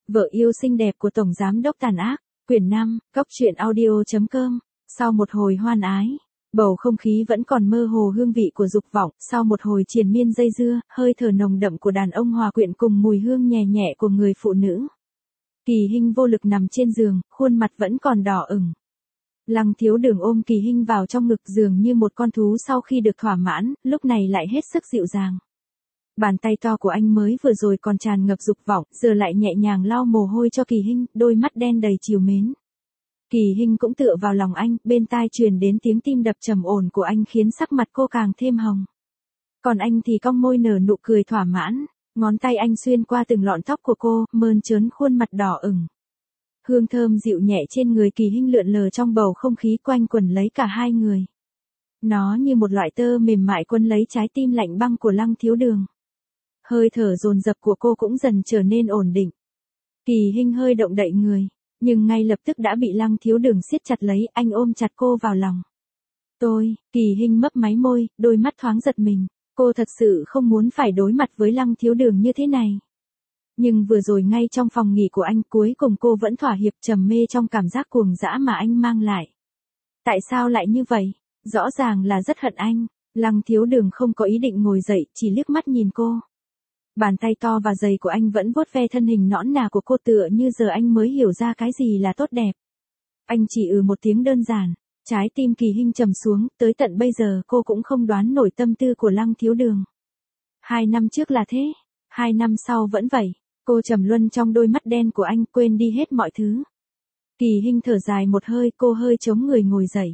Vợ yêu xinh đẹp của Tổng Giám đốc tàn ác, quyển 5, Cốc truyện audio.com. Sau một hồi hoan ái, bầu không khí vẫn còn mơ hồ hương vị của dục vọng, sau một hồi triền miên dây dưa, hơi thở nồng đậm của đàn ông hòa quyện cùng mùi hương nhẹ nhẹ của người phụ nữ. Kỳ Hinh vô lực nằm trên giường, khuôn mặt vẫn còn đỏ ửng. Lăng Thiếu Đường ôm Kỳ Hinh vào trong ngực dường như một con thú sau khi được thỏa mãn, lúc này lại hết sức dịu dàng. Bàn tay to của anh mới vừa rồi còn tràn ngập dục vọng, giờ lại nhẹ nhàng lau mồ hôi cho Kỳ Hinh, đôi mắt đen đầy trìu mến. Kỳ Hinh cũng tựa vào lòng anh, bên tai truyền đến tiếng tim đập trầm ổn của anh khiến sắc mặt cô càng thêm hồng. Còn anh thì cong môi nở nụ cười thỏa mãn, ngón tay anh xuyên qua từng lọn tóc của cô, mơn trớn khuôn mặt đỏ ửng. Hương thơm dịu nhẹ trên người Kỳ Hinh lượn lờ trong bầu không khí quanh quẩn lấy cả hai người. Nó như một loại tơ mềm mại quấn lấy trái tim lạnh băng của Lăng Thiếu Đường. Hơi thở dồn dập của cô cũng dần trở nên ổn định. Kỳ Hinh hơi động đậy người, nhưng ngay lập tức đã bị Lăng Thiếu Đường siết chặt lấy, anh ôm chặt cô vào lòng. Kỳ Hinh mấp máy môi, đôi mắt thoáng giật mình, cô thật sự không muốn phải đối mặt với Lăng Thiếu Đường như thế này. Nhưng vừa rồi ngay trong phòng nghỉ của anh cuối cùng cô vẫn thỏa hiệp trầm mê trong cảm giác cuồng dã mà anh mang lại. Tại sao lại như vậy? Rõ ràng là rất hận anh. Lăng Thiếu Đường không có ý định ngồi dậy, chỉ liếc mắt nhìn cô. Bàn tay to và dày của anh vẫn vuốt ve thân hình nõn nà của cô tựa như giờ anh mới hiểu ra cái gì là tốt đẹp. Anh chỉ một tiếng đơn giản, trái tim Kỳ Hinh trầm xuống, tới tận bây giờ cô cũng không đoán nổi tâm tư của Lăng Thiếu Đường. 2 năm trước là thế, 2 năm sau vẫn vậy, cô trầm luân trong đôi mắt đen của anh, quên đi hết mọi thứ. Kỳ Hinh thở dài một hơi, cô hơi chống người ngồi dậy.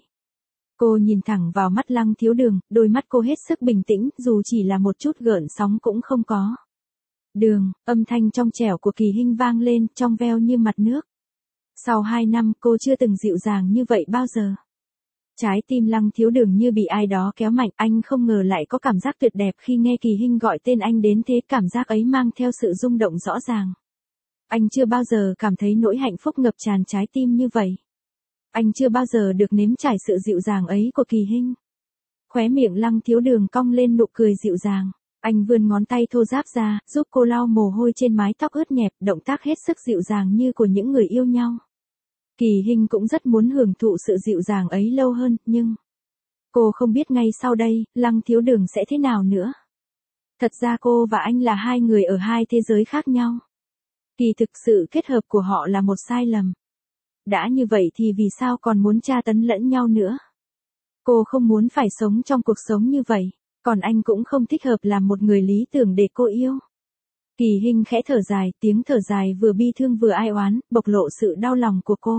Cô nhìn thẳng vào mắt Lăng Thiếu Đường, đôi mắt cô hết sức bình tĩnh, dù chỉ là một chút gợn sóng cũng không có. Đường, âm thanh trong trẻo của Kỳ Hinh vang lên, trong veo như mặt nước. Sau 2 năm cô chưa từng dịu dàng như vậy bao giờ. Trái tim Lăng Thiếu Đường như bị ai đó kéo mạnh, anh không ngờ lại có cảm giác tuyệt đẹp khi nghe Kỳ Hinh gọi tên anh đến thế, cảm giác ấy mang theo sự rung động rõ ràng. Anh chưa bao giờ cảm thấy nỗi hạnh phúc ngập tràn trái tim như vậy. Anh chưa bao giờ được nếm trải sự dịu dàng ấy của Kỳ Hinh. Khóe miệng Lăng Thiếu Đường cong lên nụ cười dịu dàng. Anh vươn ngón tay thô ráp ra, giúp cô lau mồ hôi trên mái tóc ướt nhẹp, động tác hết sức dịu dàng như của những người yêu nhau. Kỳ Hinh cũng rất muốn hưởng thụ sự dịu dàng ấy lâu hơn, nhưng cô không biết ngay sau đây, Lăng Thiếu Đường sẽ thế nào nữa. Thật ra cô và anh là hai người ở hai thế giới khác nhau. Kỳ thực sự kết hợp của họ là một sai lầm. Đã như vậy thì vì sao còn muốn tra tấn lẫn nhau nữa? Cô không muốn phải sống trong cuộc sống như vậy, còn anh cũng không thích hợp làm một người lý tưởng để cô yêu. Kỳ Hinh khẽ thở dài, tiếng thở dài vừa bi thương vừa ai oán, bộc lộ sự đau lòng của cô.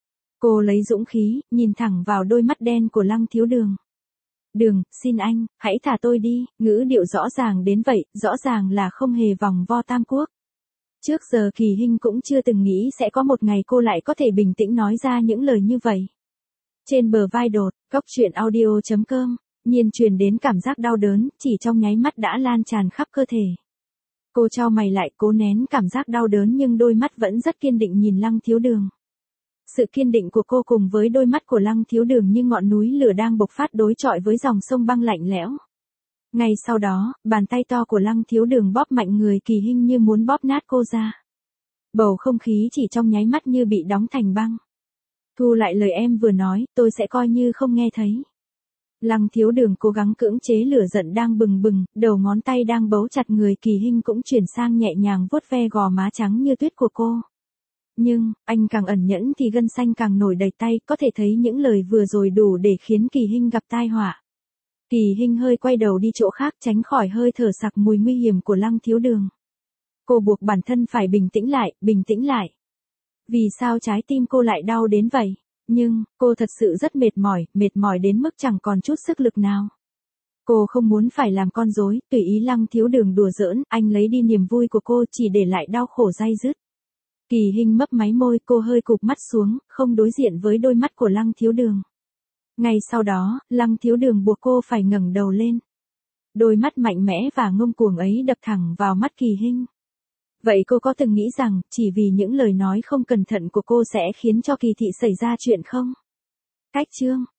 Cô lấy dũng khí, nhìn thẳng vào đôi mắt đen của Lăng Thiếu Đường. Đường, xin anh, hãy thả tôi đi, ngữ điệu rõ ràng đến vậy, rõ ràng là không hề vòng vo tam quốc. Trước giờ Kỳ Hinh cũng chưa từng nghĩ sẽ có một ngày cô lại có thể bình tĩnh nói ra những lời như vậy. Trên bờ vai đột, Cốc truyện audio.com, nhiên truyền đến cảm giác đau đớn, chỉ trong nháy mắt đã lan tràn khắp cơ thể. Cô chau mày lại, cố nén cảm giác đau đớn nhưng đôi mắt vẫn rất kiên định nhìn Lăng Thiếu Đường. Sự kiên định của cô cùng với đôi mắt của Lăng Thiếu Đường như ngọn núi lửa đang bộc phát đối chọi với dòng sông băng lạnh lẽo. Ngay sau đó, bàn tay to của Lăng Thiếu Đường bóp mạnh người Kỳ Hinh như muốn bóp nát cô ra. Bầu không khí chỉ trong nháy mắt như bị đóng thành băng. Thu lại lời em vừa nói, tôi sẽ coi như không nghe thấy. Lăng Thiếu Đường cố gắng cưỡng chế lửa giận đang bừng bừng, đầu ngón tay đang bấu chặt người Kỳ Hinh cũng chuyển sang nhẹ nhàng vuốt ve gò má trắng như tuyết của cô. Nhưng, anh càng ẩn nhẫn thì gân xanh càng nổi đầy tay, có thể thấy những lời vừa rồi đủ để khiến Kỳ Hinh gặp tai họa. Kỳ Hinh hơi quay đầu đi chỗ khác tránh khỏi hơi thở sặc mùi nguy hiểm của Lăng Thiếu Đường. Cô buộc bản thân phải bình tĩnh lại, bình tĩnh lại. Vì sao trái tim cô lại đau đến vậy? Nhưng, cô thật sự rất mệt mỏi đến mức chẳng còn chút sức lực nào. Cô không muốn phải làm con rối, tùy ý Lăng Thiếu Đường đùa giỡn, anh lấy đi niềm vui của cô chỉ để lại đau khổ day dứt. Kỳ Hinh mấp máy môi, cô hơi cụp mắt xuống, không đối diện với đôi mắt của Lăng Thiếu Đường. Ngay sau đó, Lăng Thiếu Đường buộc cô phải ngẩng đầu lên. Đôi mắt mạnh mẽ và ngông cuồng ấy đập thẳng vào mắt Kỳ Hinh. Vậy cô có từng nghĩ rằng, chỉ vì những lời nói không cẩn thận của cô sẽ khiến cho Kỳ Thị xảy ra chuyện không? Cách chương